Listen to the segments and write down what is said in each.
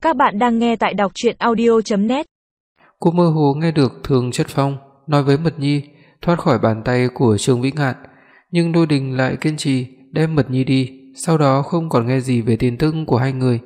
Các bạn đang nghe tại đọc truyện audio.net. Cô mơ hồ nghe được Thường Chất Phong nói với Mật Nhi thoát khỏi bàn tay của Trương Vĩnh Ngạn, nhưng Lôi Đình lại kiên trì đem Mật Nhi đi, sau đó không còn nghe gì về tin tức của hai người.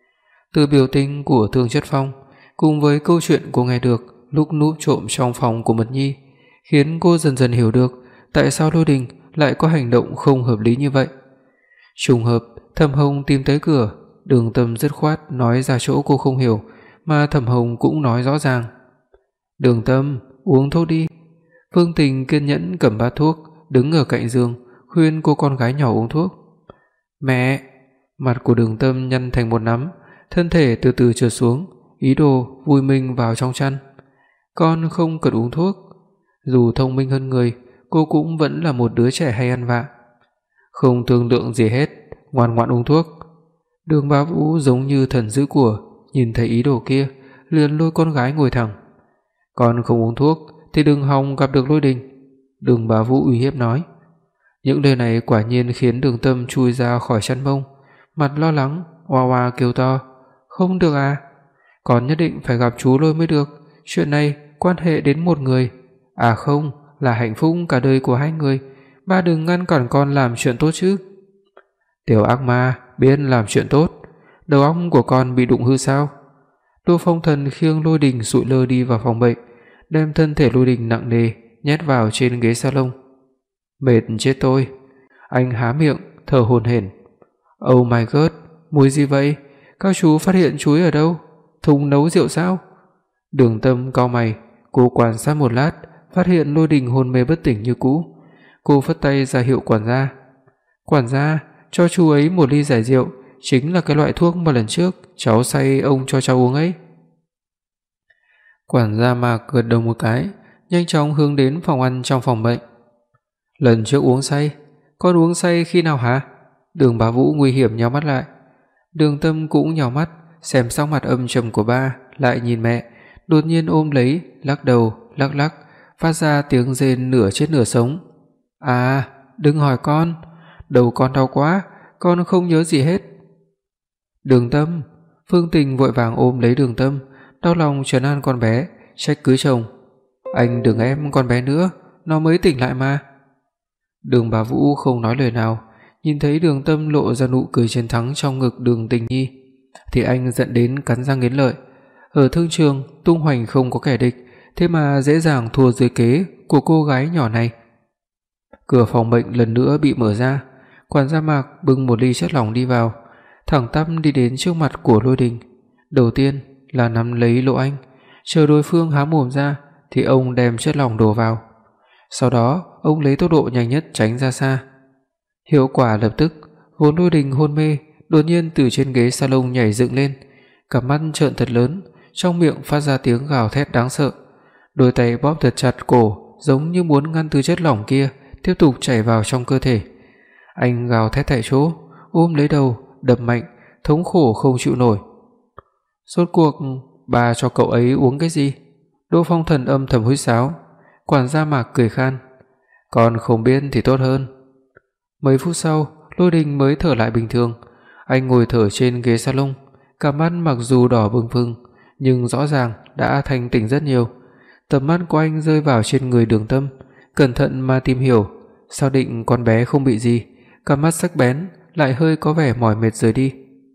Từ biểu tình của Thường Chất Phong cùng với câu chuyện cô nghe được lúc núp trộm trong phòng của Mật Nhi, khiến cô dần dần hiểu được tại sao Lôi Đình lại có hành động không hợp lý như vậy. Trùng hợp Thẩm Hồng tìm tới cửa, Đường Tâm dứt khoát nói ra chỗ cô không hiểu, mà Thẩm Hồng cũng nói rõ ràng. "Đường Tâm, uống thuốc đi." Phương Tình kiên nhẫn cầm bát thuốc, đứng ở cạnh giường, khuyên cô con gái nhỏ uống thuốc. "Mẹ!" Mặt của Đường Tâm nhăn thành một nắm, thân thể từ từ trượt xuống, ý đồ vùi mình vào trong chăn. "Con không cần uống thuốc." Dù thông minh hơn người, cô cũng vẫn là một đứa trẻ hay ăn vạ. "Không thương lượng gì hết, ngoan ngoãn uống thuốc." Đường Bá Vũ giống như thần giữ của, nhìn thấy ý đồ kia, liền lôi con gái ngồi thẳng. "Con không uống thuốc thì đừng hòng gặp được Lôi Đình." Đường Bá Vũ uy hiếp nói. Những lời này quả nhiên khiến Đường Tâm chui ra khỏi chăn bông, mặt lo lắng, oa oa kêu to. "Không được à? Con nhất định phải gặp chú Lôi mới được, chuyện này quan hệ đến một người. À không, là hạnh phúc cả đời của hai người, ba đừng ngăn cản con làm chuyện tốt chứ." "Tiểu ác ma, biết làm chuyện tốt, đầu óc của con bị đụng hư sao?" Tô Phong Thần khiêng Lôi Đình sụi lơ đi vào phòng bệnh, đem thân thể Lôi Đình nặng nề nhét vào trên ghế salon. "Mệt chết tôi." Anh há miệng thở hổn hển. "Oh my god, mùi gì vậy? Các chú phát hiện chuối ở đâu? Thùng nấu rượu sao?" Đường Tâm cau mày, cô quan sát một lát, phát hiện Lôi Đình hôn mê bất tỉnh như cũ. Cô phất tay ra hiệu quản gia. "Quản gia, cho chú ấy một ly giải rượu, chính là cái loại thuốc mà lần trước cháu say ông cho cháu uống ấy." Quản gia Mạc gật đầu một cái, nhanh chóng hướng đến phòng ăn trong phòng bệnh. "Lần trước uống say, con uống say khi nào hả?" Đường Bá Vũ nguy hiểm nhíu mắt lại. Đường Tâm cũng nhíu mắt, xem sắc mặt âm trầm của ba, lại nhìn mẹ, đột nhiên ôm lấy, lắc đầu, lắc lắc, phát ra tiếng rên nửa chết nửa sống. "À, đừng hỏi con, đầu con đau quá, con không nhớ gì hết." "Đường Tâm." Phương Tình vội vàng ôm lấy Đường Tâm, đau lòng trấn an con bé, trách cứ chồng. "Anh đừng ép con bé nữa, nó mới tỉnh lại mà." Đường Bá Vũ không nói lời nào, nhìn thấy Đường Tâm lộ ra nụ cười chiến thắng trong ngực Đường Tình Nhi, thì anh giận đến cắn răng nghiến lợi. Ở thương trường, tung hoành không có kẻ địch, thế mà dễ dàng thua dưới kế của cô gái nhỏ này. Cửa phòng bệnh lần nữa bị mở ra, quản gia Mạc bưng một ly chất lỏng đi vào, thẳng tắp đi đến trước mặt của Lôi Đình. Đầu tiên là nắm lấy lỗ anh, chờ đối phương há mồm ra thì ông đem chất lỏng đổ vào. Sau đó, ông lấy tốc độ nhanh nhất tránh ra xa. Hiệu quả lập tức, vốn Lôi Đình hôn mê, đột nhiên từ trên ghế salon nhảy dựng lên, cặp mắt trợn thật lớn, trong miệng phát ra tiếng gào thét đáng sợ. Đôi tay bóp thật chặt cổ, giống như muốn ngăn thứ chất lỏng kia tiếp tục chảy vào trong cơ thể. Anh gào thét tại chỗ, ôm lấy đầu, đập mạnh, thống khổ không chịu nổi. "Rốt cuộc bà cho cậu ấy uống cái gì?" Đỗ Phong Thần âm thầm huýt sáo. Quản gia Mạc cười khan. "Con không biết thì tốt hơn." Mấy phút sau, Lôi Đình mới thở lại bình thường. Anh ngồi thở trên ghế salon, cặp mắt mặc dù đỏ bừng phừng, nhưng rõ ràng đã thanh tỉnh rất nhiều. Tầm mắt của anh rơi vào trên người Đường Tâm, cẩn thận mà tìm hiểu, xác định con bé không bị gì, cặp mắt sắc bén lại hơi có vẻ mỏi mệt rời đi.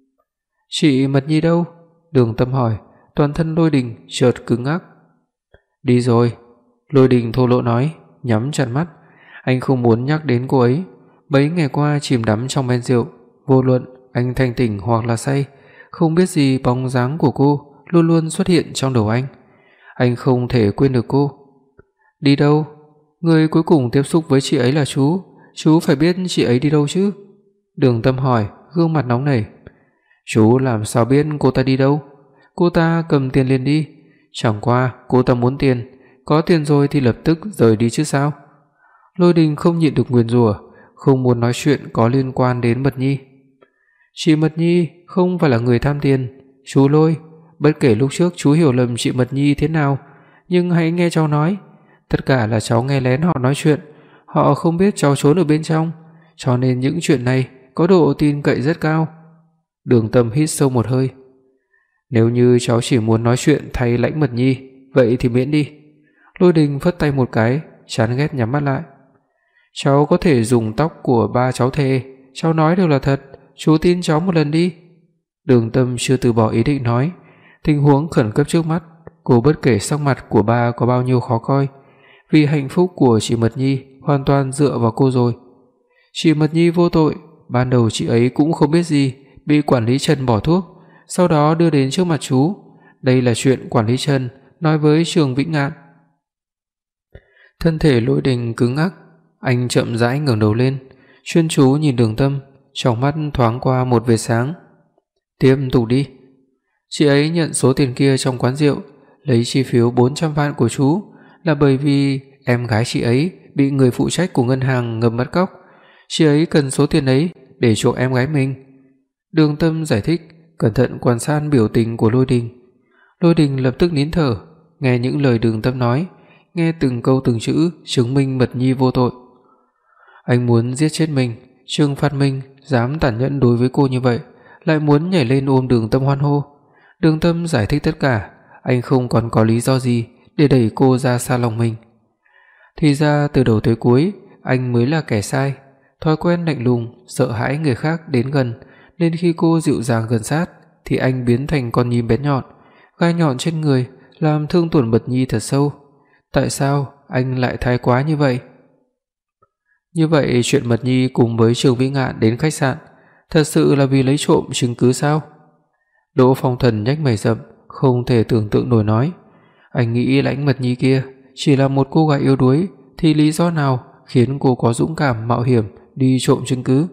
"Chị Mật Nhi đâu?" Đường Tâm hỏi, toàn thân Lôi Đình chợt cứng ngắc. "Đi rồi." Lôi Đình thô lỗ nói, nhắm chặt mắt. Anh không muốn nhắc đến cô ấy. Mấy ngày qua chìm đắm trong men rượu, vô luận anh thanh tỉnh hoặc là say, không biết gì bóng dáng của cô luôn luôn xuất hiện trong đầu anh. Anh không thể quên được cô. "Đi đâu? Người cuối cùng tiếp xúc với chị ấy là chú phải biết chị ấy đi đâu chứ?" Đường Tâm hỏi, gương mặt nóng nảy. "Chú làm sao biết cô ta đi đâu? Cô ta cầm tiền liền đi. Chẳng qua cô ta muốn tiền, có tiền rồi thì lập tức rời đi chứ sao?" Lôi Đình không nhịn được nguyền rủa, không muốn nói chuyện có liên quan đến Mật Nhi. "Chị Mật Nhi không phải là người tham tiền, chú Lôi, bất kể lúc trước chú hiểu lầm chị Mật Nhi thế nào, nhưng hãy nghe cháu nói, tất cả là cháu nghe lén họ nói chuyện, họ không biết cháu trốn ở bên trong, cho nên những chuyện này có độ tin cậy rất cao." Đường Tâm hít sâu một hơi. Nếu như cháu chỉ muốn nói chuyện thay Lãnh Mật Nhi, vậy thì miễn đi. Lôi Đình phất tay một cái, chán ghét nhắm mắt lại. Cháu có thể dùng tóc của ba cháu thề, cháu nói đều là thật, chú tin cháu một lần đi. Đường Tâm chưa từ bỏ ý định nói, tình huống khẩn cấp trước mắt, cô bất kể sắc mặt của ba có bao nhiêu khó coi, vì hạnh phúc của chị Mật Nhi hoàn toàn dựa vào cô rồi. Chị Mật Nhi vô tội, ban đầu chị ấy cũng không biết gì, bị quản lý Trần bỏ thuốc, sau đó đưa đến trước mặt chú. Đây là chuyện quản lý Trần nói với Trường Vĩnh Ngạn. Thân thể Lôi Đình cứng ngắc, anh chậm rãi ngẩng đầu lên, chuyên chú nhìn Đường Tâm, trong mắt thoáng qua một vệt sáng. Tiếp tục đi. Chị ấy nhận số tiền kia trong quán rượu, lấy chi phiếu 400 vạn của chú là bởi vì em gái chị ấy bị người phụ trách của ngân hàng ngầm bắt cóc. Chị ấy cần số tiền ấy để chuộc em gái mình. Đường Tâm giải thích, cẩn thận quan sát biểu tình của Lôi Đình. Lôi Đình lập tức nín thở, nghe những lời Đường Tâm nói, nghe từng câu từng chữ chứng minh Mật Nhi vô tội. Anh muốn giết chết mình, trừng phạt mình, dám tàn nhẫn đối với cô như vậy, lại muốn nhảy lên ôm Đường Tâm hoan hô. Đường Tâm giải thích tất cả, anh không còn có lý do gì để đẩy cô ra xa lòng mình. Thì ra từ đầu tới cuối, anh mới là kẻ sai, thói quen lạnh lùng, sợ hãi người khác đến gần, nên khi cô dịu dàng gần sát thì anh biến thành con nhím bén nhọn, gai nhọn trên người, làm thương tổn Mật Nhi thật sâu. Tại sao anh lại thái quá như vậy? Như vậy chuyện Mật Nhi cùng với Trường Vĩ Ngạn đến khách sạn thật sự là vì lấy trộm chứng cứ sao? Đỗ Phong Thần nhếch mày rậm, không thể tưởng tượng nổi nói, anh nghĩ Lãnh Mật Nhi kia chỉ là một cô gái yếu đuối thì lý do nào khiến cô có dũng cảm mạo hiểm đi trộm chứng cứ?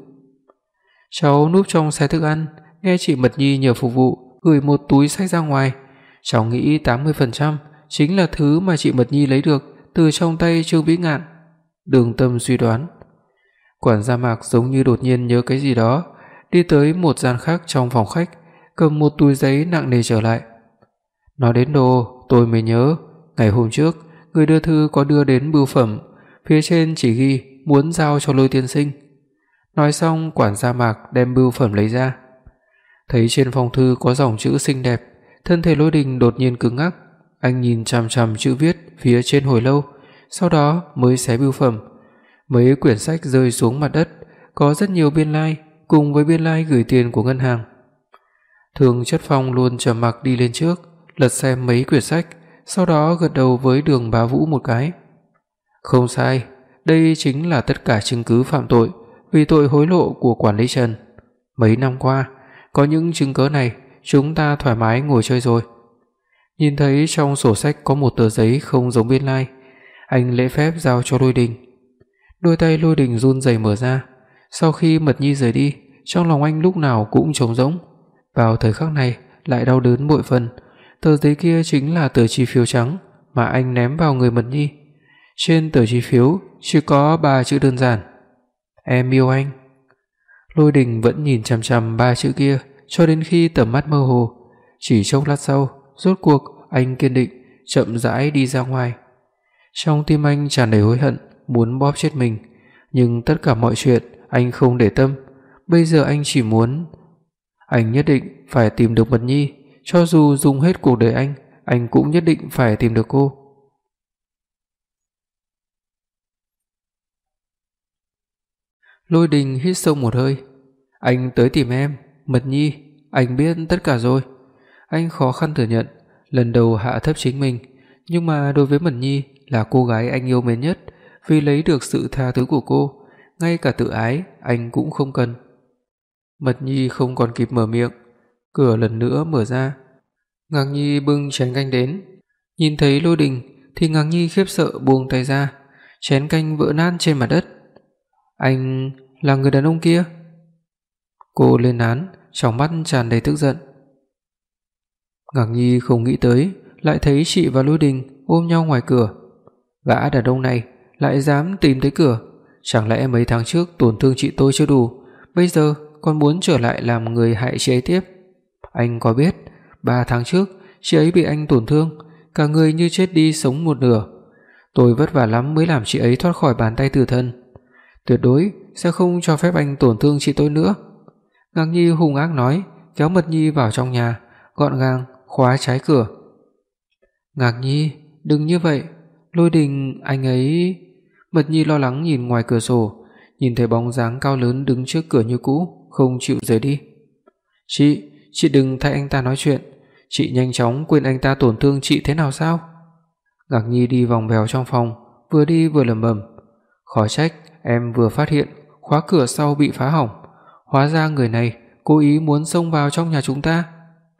Cháu núp trong xe thức ăn, nghe chị Mật Nhi nhờ phục vụ gửi một túi xách ra ngoài, cháu nghĩ 80% chính là thứ mà chị Mật Nhi lấy được từ trong tay Trương Vĩ Ngạn. Đường Tâm suy đoán. Quản gia Mạc giống như đột nhiên nhớ cái gì đó, đi tới một gian khác trong phòng khách, cầm một túi giấy nặng nề trở lại. Nói đến đồ, tôi mới nhớ, ngày hôm trước người đưa thư có đưa đến bưu phẩm, phía trên chỉ ghi muốn giao cho Lôi tiên sinh. Nói xong, quản gia Mạc đem bưu phẩm lấy ra. Thấy trên phong thư có dòng chữ xinh đẹp, thân thể Lôi Đình đột nhiên cứng ngắc, anh nhìn chằm chằm chữ viết phía trên hồi lâu, sau đó mới xé bưu phẩm. Mấy quyển sách rơi xuống mặt đất, có rất nhiều biên lai cùng với biên lai gửi tiền của ngân hàng. Thường Chất Phong luôn trầm mặc đi lên trước, lật xem mấy quyển sách, sau đó gật đầu với Đường Bá Vũ một cái. Không sai, đây chính là tất cả chứng cứ phạm tội vì tội hối lộ của quản lý Trần. Mấy năm qua, có những chứng cứ này, chúng ta thoải mái ngồi chơi rồi. Nhìn thấy trong sổ sách có một tờ giấy không giống biên lai, anh lễ phép giao cho Lôi Đình. Đôi tay Lôi Đình run rẩy mở ra. Sau khi Mật Nhi rời đi, trong lòng anh lúc nào cũng trống rỗng. Vào thời khắc này lại đau đớn bội phần. Tờ giấy kia chính là tờ chi phiếu trắng mà anh ném vào người Mật Nhi. Trên tờ chi phiếu chỉ có 3 chữ đơn giản: em yêu anh. Lôi Đình vẫn nhìn chằm chằm 3 chữ kia cho đến khi tầm mắt mơ hồ. Chỉ chốc lát sau, rốt cuộc anh kiên định chậm rãi đi ra ngoài. Trong tim anh tràn đầy hối hận, muốn bóp chết mình, nhưng tất cả mọi chuyện anh không để tâm. Bây giờ anh chỉ muốn, anh nhất định phải tìm được Mật Nhi, cho dù dùng hết cuộc đời anh cũng nhất định phải tìm được cô. Lôi Đình hít sâu một hơi. Anh tới tìm em, Mật Nhi, anh biết tất cả rồi. Anh khó khăn thừa nhận, lần đầu hạ thấp chính mình, nhưng mà đối với Mật Nhi là cô gái anh yêu mến nhất, vì lấy được sự tha thứ của cô, ngay cả tự ái anh cũng không cần. Mật Nhi không còn kịp mở miệng, cửa lần nữa mở ra. Ngạc Nhi bưng chén canh đến, nhìn thấy Lôi Đình thì Ngạc Nhi khiếp sợ buông tay ra, chén canh vỡ nát trên mặt đất. Anh là người đàn ông kia? Cô lên án, trong mắt tràn đầy tức giận. Ngạc Nhi không nghĩ tới lại thấy chị và Lôi Đình ôm nhau ngoài cửa. Gã đàn ông này lại dám tìm tới cửa, chẳng lẽ mấy tháng trước tổn thương chị tôi chưa đủ, bây giờ còn muốn trở lại làm người hại chị ấy tiếp? Anh có biết 3 tháng trước chị ấy bị anh tổn thương, cả người như chết đi sống một nửa. Tôi vất vả lắm mới làm chị ấy thoát khỏi bàn tay tử thần. Tuyệt đối sẽ không cho phép anh tổn thương chị tôi nữa. Ngạc Nhi hung ác nói, kéo Mật Nhi vào trong nhà, gọn gàng khóa trái cửa. Ngạc Nhi, đừng như vậy, Lôi Đình anh ấy... Mật Nhi lo lắng nhìn ngoài cửa sổ, nhìn thấy bóng dáng cao lớn đứng trước cửa như cũ, không chịu rời đi. Chị đừng thay anh ta nói chuyện, chị nhanh chóng quên anh ta tổn thương chị thế nào sao? Ngạc Nhi đi vòng vèo trong phòng, vừa đi vừa lẩm bẩm, khó trách em vừa phát hiện khóa cửa sau bị phá hỏng, hóa ra người này cố ý muốn xông vào trong nhà chúng ta.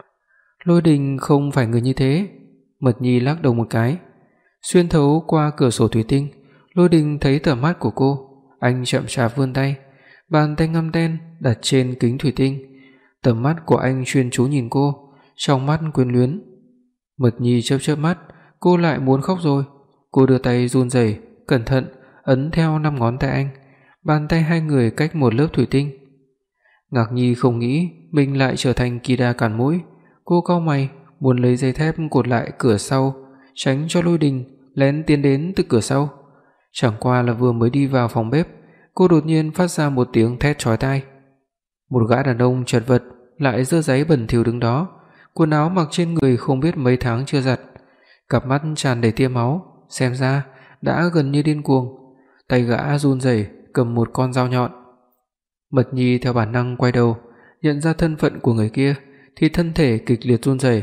Lôi Đình không phải người như thế. Mật Nhi lắc đầu một cái. Xuyên thấu qua cửa sổ thủy tinh, Lôi Đình thấy tầm mắt của cô. Anh chậm chạp vươn tay, bàn tay ngăm đen đặt trên kính thủy tinh. Tầm mắt của anh chuyên chú nhìn cô, trong mắt quyến luyến. Mật Nhi chớp chớp mắt, cô lại muốn khóc rồi. Cô đưa tay run rẩy, cẩn thận ấn theo 5 ngón tay anh. Bàn tay hai người cách một lớp thủy tinh. Ngạc Nhi không nghĩ mình lại trở thành Kida cản mũi. Cô cau mày, muốn lấy dây thép cột lại cửa sau, tránh cho Lôi Đình lén tiến đến từ cửa sau. Chẳng qua là vừa mới đi vào phòng bếp, cô đột nhiên phát ra một tiếng thét chói tai. Một gã đàn ông chật vật lại dơ dáy bẩn thỉu đứng đó, quần áo mặc trên người không biết mấy tháng chưa giặt, cặp mắt tràn đầy tia máu, xem ra đã gần như điên cuồng. Tay gã run rẩy cầm một con dao nhọn. Mật Nhi theo bản năng quay đầu, nhận ra thân phận của người kia thì thân thể kịch liệt run rẩy.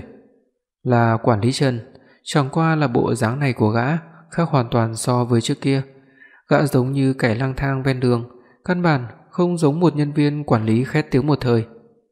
Là quản lý Trần, chẳng qua là bộ dáng này của gã khác hoàn toàn so với trước kia. Gã giống như kẻ lang thang ven đường, căn bản không giống một nhân viên quản lý khét tiếng một thời.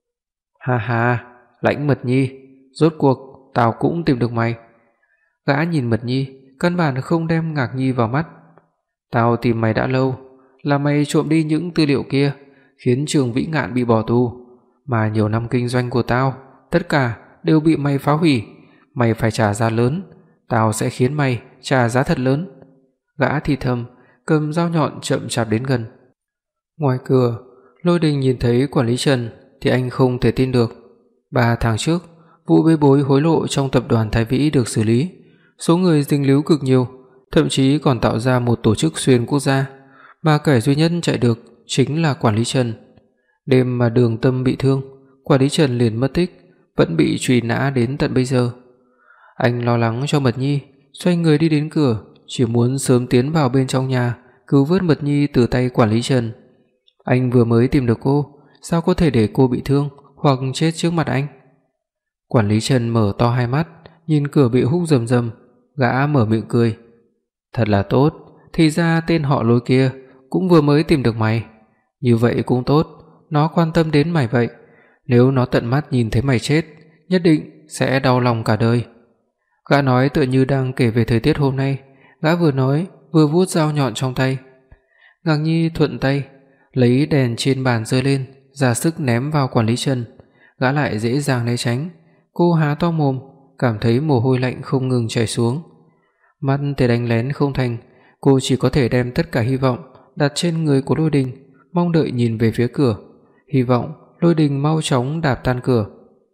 Ha ha, Lãnh Mật Nhi, rốt cuộc tao cũng tìm được mày. Gã nhìn Mật Nhi, căn bản không đem Ngạc Nhi vào mắt. Tao tìm mày đã lâu, là mày trộm đi những tư liệu kia, khiến Trường Vĩ Ngạn bị bỏ tù, mà nhiều năm kinh doanh của tao tất cả đều bị mày phá hủy. Mày phải trả giá lớn, tao sẽ khiến mày trả giá thật lớn. Gã thì thầm, cầm dao nhọn chậm chạp đến gần. Ngoài cửa, Lôi Đình nhìn thấy quản lý Trần thì anh không thể tin được. 3 tháng trước, vụ bê bối hối lộ trong tập đoàn Thái Vĩ được xử lý, số người dính líu cực nhiều, thậm chí còn tạo ra một tổ chức xuyên quốc gia, mà kẻ duy nhất chạy được chính là quản lý Trần. Đêm mà Đường Tâm bị thương, quản lý Trần liền mất tích, vẫn bị truy nã đến tận bây giờ. Anh lo lắng cho Mật Nhi, xoay người đi đến cửa, chỉ muốn sớm tiến vào bên trong nhà, cứu vớt Mật Nhi từ tay quản lý Trần. Anh vừa mới tìm được cô, sao có thể để cô bị thương hoặc chết trước mặt anh? Quản lý Trần mở to hai mắt, nhìn cửa bị húc rầm rầm, gã mở miệng cười. Thật là tốt, thì ra tên họ Lôi kia cũng vừa mới tìm được mày. Như vậy cũng tốt, nó quan tâm đến mày vậy. Nếu nó tận mắt nhìn thấy mày chết, nhất định sẽ đau lòng cả đời. Gã nói tựa như đang kể về thời tiết hôm nay. Gã vừa nói vừa vuốt dao nhọn trong tay. Ngạc Nhi thuận tay lấy đèn trên bàn giơ lên, ra sức ném vào quản lý Trần. Gã lại dễ dàng né tránh. Cô há to mồm, cảm thấy mồ hôi lạnh không ngừng chảy xuống. Mắt thể đánh lén không thành, cô chỉ có thể đem tất cả hy vọng đặt trên người của Lôi Đình, mong đợi nhìn về phía cửa, hy vọng Lôi Đình mau chóng đạp tan cửa.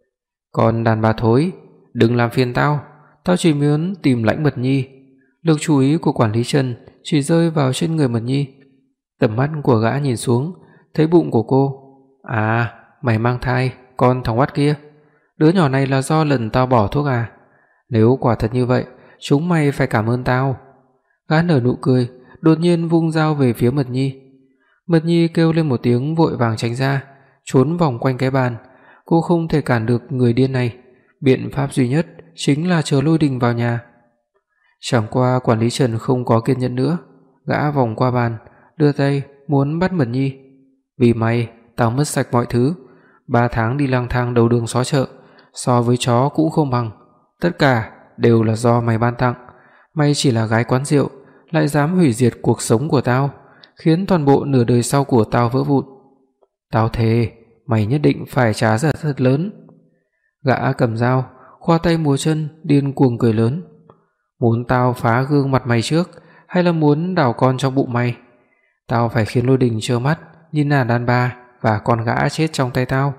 Còn đàn bà thối, đừng làm phiền tao, tao chỉ muốn tìm Lãnh Mật Nhi. Lực chú ý của quản lý Trần chỉ rơi vào trên người Mật Nhi. Tầm mắt của gã nhìn xuống, thấy bụng của cô. À, mày mang thai, con thằng oát kia. Đứa nhỏ này là do lần tao bỏ thuốc à? Nếu quả thật như vậy, chúng mày phải cảm ơn tao. Gã nở nụ cười, đột nhiên vung dao về phía Mật Nhi. Mật Nhi kêu lên một tiếng vội vàng tránh ra, trốn vòng quanh cái bàn. Cô không thể cản được người điên này, biện pháp duy nhất chính là chờ Lôi Đình vào nhà. Chẳng qua quản lý Trần không có kiên nhẫn nữa, gã vòng qua bàn, đưa tay muốn bắt Mật Nhi. Vì mày, tao mất sạch mọi thứ, 3 tháng đi lang thang đầu đường xó chợ, so với chó cũng không bằng. Tất cả đều là do mày ban tặng. Mày chỉ là gái quán rượu, lại dám hủy diệt cuộc sống của tao, khiến toàn bộ nửa đời sau của tao vỡ vụn. Tao thề, mày nhất định phải trả giá thật lớn. Gã cầm dao, khoa tay múa chân, điên cuồng cười lớn. Muốn tao phá gương mặt mày trước, hay là muốn đào con trong bụng mày? Tao phải khiến Lôi Đình trơ mắt nhìn nàng đàn bà và con gã chết trong tay tao.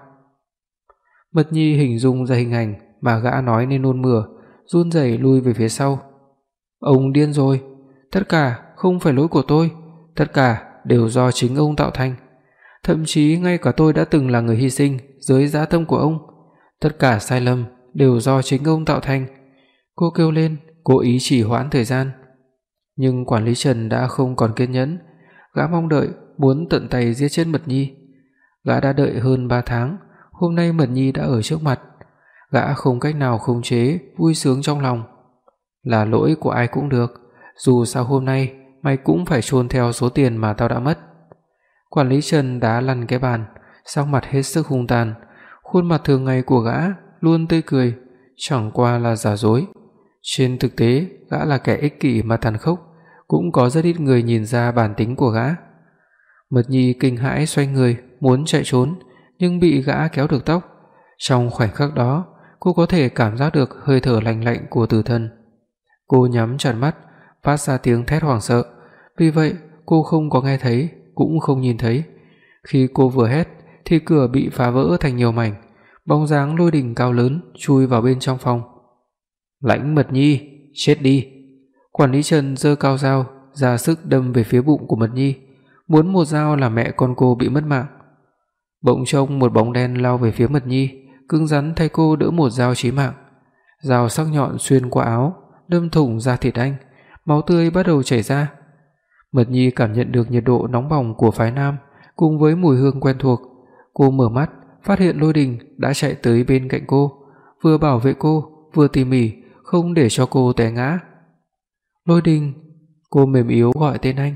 Mật Nhi hình dung ra hình ảnh mà gã nói nên nôn mửa, run rẩy lui về phía sau. Ông điên rồi, tất cả không phải lỗi của tôi, tất cả đều do chính ông tạo thành. Thậm chí ngay cả tôi đã từng là người hy sinh dưới dã tâm của ông. Tất cả sai lầm đều do chính ông tạo thành. Cô kêu lên, cố ý trì hoãn thời gian. Nhưng quản lý Trần đã không còn kiên nhẫn, gã mong đợi muốn tận tay giết chết Mật Nhi. Gã đã đợi hơn 3 tháng, hôm nay Mật Nhi đã ở trước mặt, gã không cách nào khống chế vui sướng trong lòng. Là lỗi của ai cũng được, dù sao hôm nay mày cũng phải chôn theo số tiền mà tao đã mất. Quản lý Trần đá lăn cái bàn, sắc mặt hết sức hung tàn, khuôn mặt thường ngày của gã luôn tươi cười, chẳng qua là giả dối. Trên thực tế, gã là kẻ ích kỷ mà tàn khốc, cũng có rất ít người nhìn ra bản tính của gã. Mật Nhi kinh hãi xoay người, muốn chạy trốn, nhưng bị gã kéo được tóc. Trong khoảnh khắc đó, cô có thể cảm giác được hơi thở lạnh lạnh của tử thần. Cô nhắm chặt mắt, phát ra tiếng thét hoảng sợ, vì vậy cô không có nghe thấy, cũng không nhìn thấy. Khi cô vừa hét thì cửa bị phá vỡ thành nhiều mảnh, bóng dáng Lôi Đình cao lớn chui vào bên trong phòng. Lãnh Mật Nhi, chết đi! Quản lý Trần giơ cao dao ra sức đâm về phía bụng của Mật Nhi, muốn một dao làm mẹ con cô bị mất mạng. Bỗng trông một bóng đen lao về phía Mật Nhi, cứng rắn thay cô đỡ một dao chí mạng. Dao sắc nhọn xuyên qua áo, đâm thủng da thịt anh, máu tươi bắt đầu chảy ra. Mật Nhi cảm nhận được nhiệt độ nóng bỏng của phái nam cùng với mùi hương quen thuộc. Cô mở mắt, phát hiện Lôi Đình đã chạy tới bên cạnh cô, vừa bảo vệ cô, vừa tỉ mỉ không để cho cô té ngã. Lôi Đình, cô mềm yếu gọi tên anh.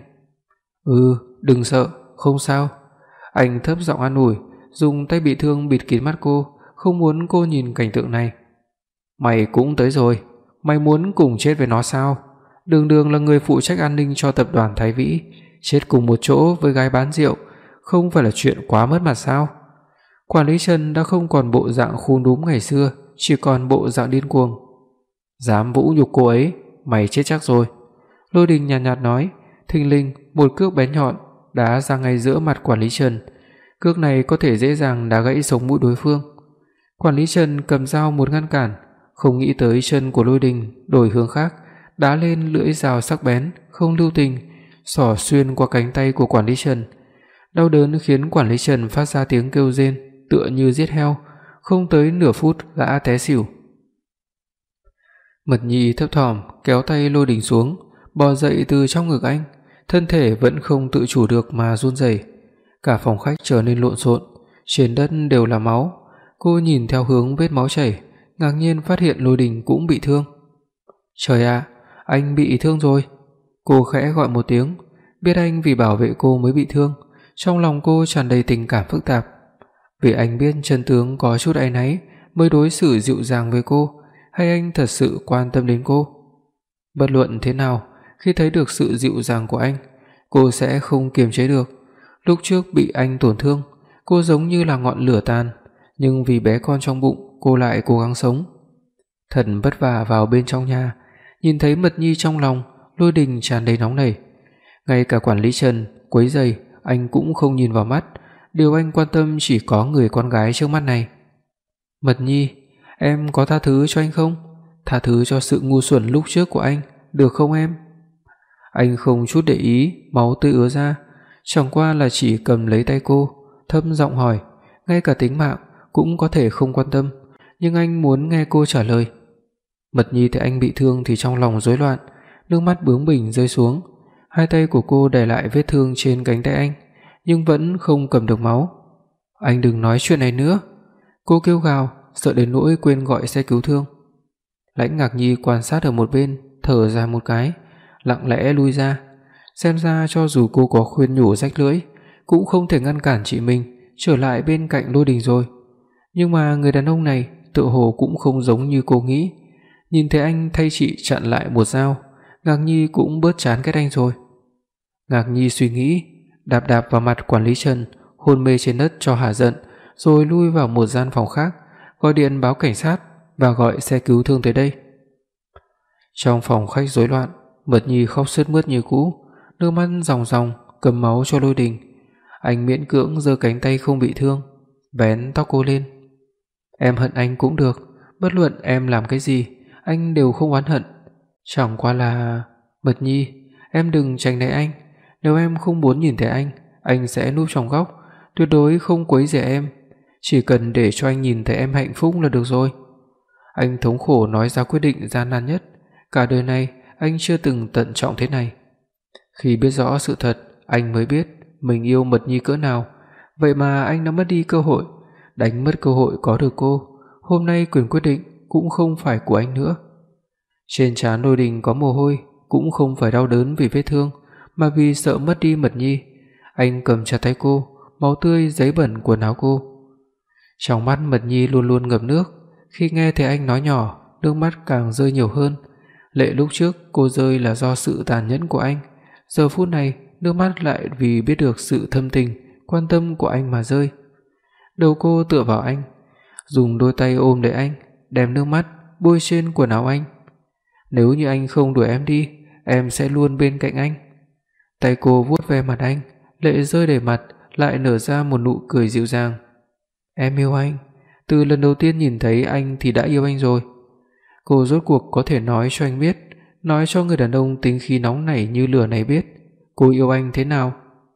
Đừng sợ, không sao. Anh thấp giọng an ủi, dùng tay bị thương bịt kín mắt cô, không muốn cô nhìn cảnh tượng này. Mày cũng tới rồi, mày muốn cùng chết với nó sao? Đường Đường là người phụ trách an ninh cho tập đoàn Thái Vĩ, chết cùng một chỗ với gái bán rượu, không phải là chuyện quá mất mặt sao? Quản lý Trần đã không còn bộ dạng khôn đúm ngày xưa, chỉ còn bộ dạng điên cuồng. Dám vũ nhục cô ấy, mày chết chắc rồi. Lôi Đình nhàn nhạt nói, thình lình một cước bén nhọn đá ra ngay giữa mặt quản lý Trần. Cước này có thể dễ dàng đá gãy sống mũi đối phương. Quản lý Trần cầm dao muốn ngăn cản, không nghĩ tới chân của Lôi Đình đổi hướng khác, đá lên lưỡi dao sắc bén không lưu tình, xỏ xuyên qua cánh tay của quản lý Trần. Đau đớn khiến quản lý Trần phát ra tiếng kêu rên tựa như giết heo, không tới nửa phút gã té xỉu. Mật Nhi thấp thỏm kéo tay Lôi Đình xuống, bò dậy từ trong ngực anh, thân thể vẫn không tự chủ được mà run rẩy. Cả phòng khách trở nên lộn xộn, trên đất đều là máu. Cô nhìn theo hướng vết máu chảy, ngạc nhiên phát hiện Lôi Đình cũng bị thương. Trời ạ, anh bị thương rồi. Cô khẽ gọi một tiếng, biết anh vì bảo vệ cô mới bị thương. Trong lòng cô tràn đầy tình cảm phức tạp. Vì anh biết chân tướng có chút áy náy mới đối xử dịu dàng với cô, hay anh thật sự quan tâm đến cô. Bất luận thế nào, khi thấy được sự dịu dàng của anh, cô sẽ không kiềm chế được. Lúc trước bị anh tổn thương, cô giống như là ngọn lửa tàn, nhưng vì bé con trong bụng, cô lại cố gắng sống. Thật vất vả vào bên trong nhà, nhìn thấy Mật Nhi trong lòng, Lôi Đình tràn đầy nóng nảy. Ngay cả quản lý Trần quấy rầy, anh cũng không nhìn vào mắt, điều anh quan tâm chỉ có người con gái trước mắt này. Mật Nhi, em có tha thứ cho anh không? Tha thứ cho sự ngu xuẩn lúc trước của anh, được không em? Anh không chút để ý, máu tươi ứa ra, chẳng qua là chỉ cầm lấy tay cô, thấp giọng hỏi, ngay cả tính mạng cũng có thể không quan tâm, nhưng anh muốn nghe cô trả lời. Mật Nhi thấy anh bị thương thì trong lòng rối loạn, nước mắt bướng bỉnh rơi xuống. Hai tay của cô đè lại vết thương trên cánh tay anh, nhưng vẫn không cầm được máu. Anh đừng nói chuyện này nữa. Cô kêu gào, sợ đến nỗi quên gọi xe cứu thương. Lãnh Ngạc Nhi quan sát ở một bên, thở ra một cái, lặng lẽ lui ra. Xem ra cho dù cô có khuyên nhủ rách lưỡi, cũng không thể ngăn cản chị mình trở lại bên cạnh Lôi Đình rồi. Nhưng mà người đàn ông này tựa hồ cũng không giống như cô nghĩ. Nhìn thấy anh thay chị chặn lại một dao, Ngạc Nhi cũng bớt chán ghét anh rồi. Ngạc Nhi suy nghĩ, đạp đạp vào mặt quản lý Trần, hôn mê trên đất cho hả giận, rồi lui vào một gian phòng khác, gọi điện báo cảnh sát và gọi xe cứu thương tới đây. Trong phòng khách rối loạn, Mật Nhi khóc sướt mướt như cũ, nước mắt ròng ròng cầm máu cho Lôi Đình. Anh miễn cưỡng giơ cánh tay không bị thương, vén tóc cô lên. Em hận anh cũng được, bất luận em làm cái gì, anh đều không oán hận. Chẳng qua là... Mật Nhi, em đừng tránh né anh. Nếu em không muốn nhìn thấy anh sẽ núp trong góc, tuyệt đối không quấy rầy em. Chỉ cần để cho anh nhìn thấy em hạnh phúc là được rồi. Anh thống khổ nói ra quyết định gian nan nhất, cả đời này anh chưa từng tận trọng thế này. Khi biết rõ sự thật, anh mới biết mình yêu Mật Nhi cỡ nào, vậy mà anh đã mất đi cơ hội, đánh mất cơ hội có được cô. Hôm nay quyền quyết định cũng không phải của anh nữa. Trên trán Lôi Đình có mồ hôi, cũng không phải đau đớn vì vết thương, mà vì sợ mất đi Mật Nhi. Anh cầm chặt tay cô, máu tươi giấy bẩn quần áo cô. Trong mắt Mật Nhi luôn luôn ngập nước, khi nghe thấy anh nói nhỏ, nước mắt càng rơi nhiều hơn. Lệ lúc trước cô rơi là do sự tàn nhẫn của anh, giờ phút này nước mắt lại vì biết được sự thâm tình, quan tâm của anh mà rơi. Đầu cô tựa vào anh, dùng đôi tay ôm lấy anh, đem nước mắt bôi trên quần áo anh. Nếu như anh không đuổi em đi, em sẽ luôn bên cạnh anh. Tay cô vuốt ve mặt anh, lệ rơi đầy mặt, lại nở ra một nụ cười dịu dàng. Em yêu anh, từ lần đầu tiên nhìn thấy anh thì đã yêu anh rồi. Cô rốt cuộc có thể nói cho anh biết, nói cho người đàn ông tính khí nóng nảy như lửa này biết, cô yêu anh thế nào.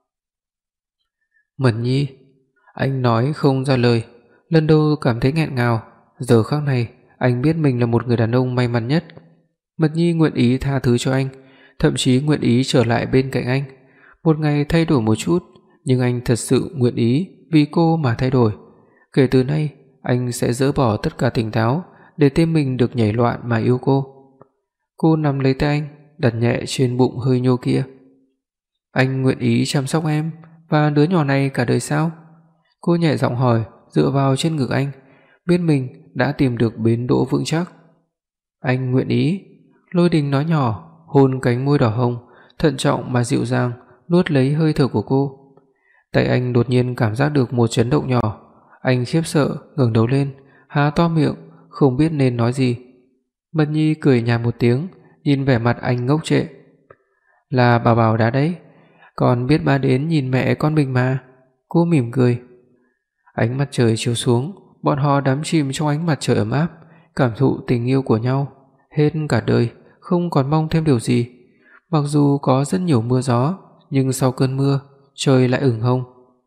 Mật Nhi, anh nói không ra lời, lần đầu cảm thấy nghẹn ngào, giờ khắc này anh biết mình là một người đàn ông may mắn nhất. Mật Nhi nguyện ý tha thứ cho anh, thậm chí nguyện ý trở lại bên cạnh anh. Một ngày thay đổi một chút, nhưng anh thật sự nguyện ý vì cô mà thay đổi. Kể từ nay, anh sẽ dỡ bỏ tất cả tỉnh táo để tim mình được nhảy loạn mà yêu cô. Cô nắm lấy tay anh, đặt nhẹ trên bụng hơi nhô kia. Anh nguyện ý chăm sóc em và đứa nhỏ này cả đời sao? Cô nhẹ giọng hỏi, dựa vào trên ngực anh, biết mình đã tìm được bến đỗ vững chắc. Anh nguyện ý. Lôi Đình nói nhỏ, hôn cánh môi đỏ hồng, thận trọng mà dịu dàng, nuốt lấy hơi thở của cô. Tay anh đột nhiên cảm giác được một chấn động nhỏ, anh khiếp sợ ngẩng đầu lên, há to miệng, không biết nên nói gì. Mật Nhi cười nhạt một tiếng, nhìn vẻ mặt anh ngốc trệ. Là bảo bảo đã đấy, con biết ba đến nhìn mẹ con mình mà. Cô mỉm cười. Ánh mặt trời chiếu xuống, bọn họ đắm chìm trong ánh mặt trời ấm áp, cảm thụ tình yêu của nhau. Hết cả đời, không còn mong thêm điều gì. Mặc dù có rất nhiều mưa gió, nhưng sau cơn mưa, trời lại ửng hồng.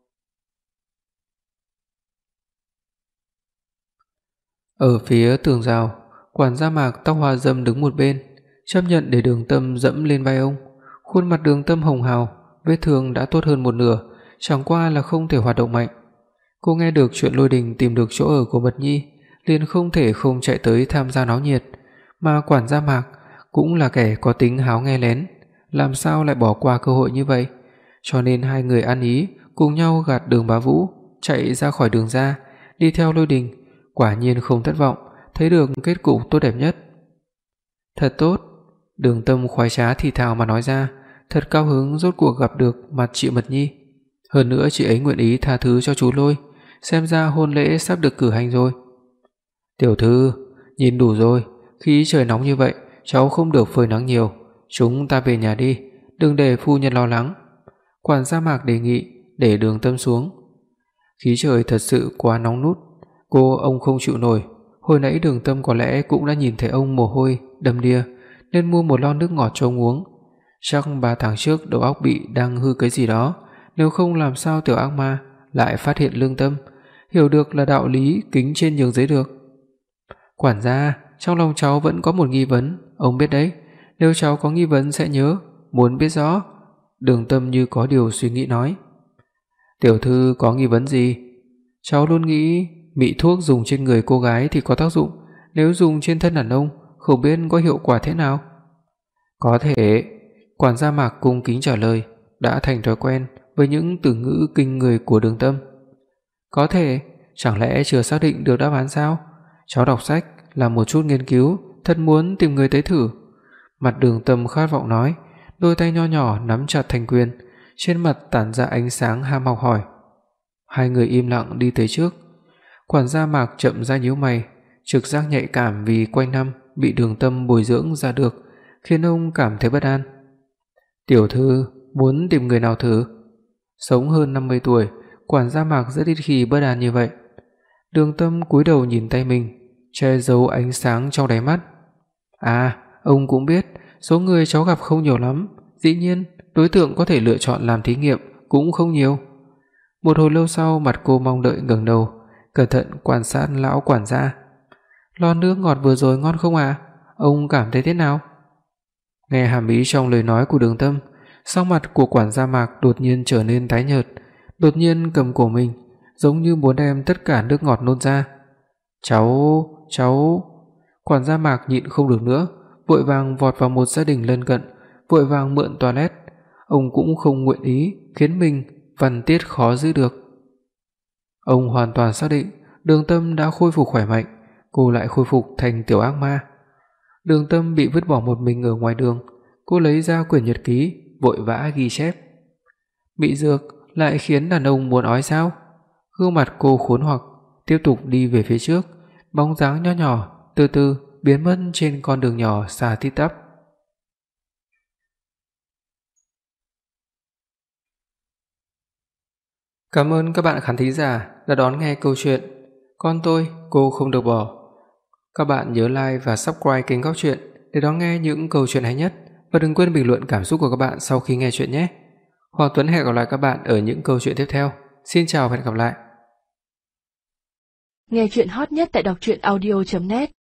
Ở phía tường rào, quản gia Mạc tóc hoa râm đứng một bên, chấp nhận để Đường Tâm dẫm lên vai ông. Khuôn mặt Đường Tâm hồng hào, vết thương đã tốt hơn một nửa, chẳng qua là không thể hoạt động mạnh. Cô nghe được chuyện Lôi Đình tìm được chỗ ở của Mật Nhi, liền không thể không chạy tới tham gia náo nhiệt, mà quản gia Mạc cũng là kẻ có tính háo nghe lén, làm sao lại bỏ qua cơ hội như vậy. Cho nên hai người ăn ý cùng nhau gạt Đường Bá Vũ chạy ra khỏi Đường gia, đi theo Lôi Đình. Quả nhiên không thất vọng, thấy được kết cục tốt đẹp nhất. Thật tốt, Đường Tâm khoái trá thì thào mà nói ra, thật cao hứng rốt cuộc gặp được mặt chị Mật Nhi. Hơn nữa chị ấy nguyện ý tha thứ cho chú Lôi, xem ra hôn lễ sắp được cử hành rồi. Tiểu thư, nhìn đủ rồi, khi trời nóng như vậy, cháu không được phơi nắng nhiều, chúng ta về nhà đi, đừng để phu nhân lo lắng. Quản gia Mạc đề nghị để Đường Tâm xuống. Khí trời thật sự quá nóng nút, ông không chịu nổi. Hồi nãy Đường Tâm có lẽ cũng đã nhìn thấy ông mồ hôi đầm đìa, nên mua một lon nước ngọt cho ông uống. Chắc 3 tháng trước đầu óc bị đang hư cái gì đó, nếu không làm sao tiểu ác ma lại phát hiện lương tâm, hiểu được là đạo lý kính trên nhường dưới được. Quản gia, trong lòng cháu vẫn có một nghi vấn, ông biết đấy, nếu cháu có nghi vấn sẽ nhớ, muốn biết rõ. Đường Tâm như có điều suy nghĩ nói. Tiểu thư có nghi vấn gì? Cháu luôn nghĩ mị thuốc dùng trên người cô gái thì có tác dụng, nếu dùng trên thân đàn ông không biết có hiệu quả thế nào. Có thể, quản gia Mạc cung kính trả lời, đã thành thói quen với những từ ngữ kinh người của Đường Tâm. Có thể, chẳng lẽ chưa xác định được đáp án sao? Cháu đọc sách, làm một chút nghiên cứu, thật muốn tìm người tới thử. Mặt Đường Tâm khát vọng nói, đôi tay nho nhỏ nắm chặt thành quyền, trên mặt tản ra ánh sáng ham học hỏi. Hai người im lặng đi tới trước. Quản gia Mạc chậm rãi nhíu mày, trực giác nhạy cảm vì quanh năm bị Đường Tâm bồi dưỡng ra được, khiến ông cảm thấy bất an. Tiểu thư muốn tìm người nào thử? Sống hơn 50 tuổi, quản gia Mạc rất ít khi bất an như vậy. Đường Tâm cúi đầu nhìn tay mình, che giấu ánh sáng trong đáy mắt. À, ông cũng biết, số người cháu gặp không nhiều lắm, dĩ nhiên đối tượng có thể lựa chọn làm thí nghiệm cũng không nhiều. Một hồi lâu sau, mặt cô mong đợi ngẩng đầu, cẩn thận quan sát lão quản gia. Lon nước ngọt vừa rồi ngon không ạ? Ông cảm thấy thế nào? Nghe hàm ý trong lời nói của Đường Tâm, sắc mặt của quản gia Mạc đột nhiên trở nên tái nhợt, đột nhiên cầm cổ mình, giống như muốn đem tất cả nước ngọt nôn ra. Cháu. Quản gia Mạc nhịn không được nữa, vội vàng vọt vào một gia đình lân cận, vội vàng mượn toilet. Ông cũng không nguyện ý khiến mình văn tiết khó giữ được. Ông hoàn toàn xác định Đường Tâm đã khôi phục khỏe mạnh, cô lại khôi phục thành tiểu ác ma. Đường Tâm bị vứt bỏ một mình ở ngoài đường, cô lấy ra quyển nhật ký, vội vã ghi chép. Bị dược lại khiến đàn ông muốn ói sao? Gương mặt cô khốn hoặc, tiếp tục đi về phía trước, bóng dáng nho nhỏ từ từ biến mất trên con đường nhỏ xa tít tắp. Cảm ơn các bạn khán thính giả đã đón nghe câu chuyện Con tôi, cô không được bỏ. Các bạn nhớ like và subscribe kênh Góc Truyện để đón nghe những câu chuyện hay nhất, và đừng quên bình luận cảm xúc của các bạn sau khi nghe chuyện nhé. Hoàng Tuấn hẹn gặp lại các bạn ở những câu chuyện tiếp theo. Xin chào và hẹn gặp lại. Nghe chuyện hot nhất tại đọc truyện audio.net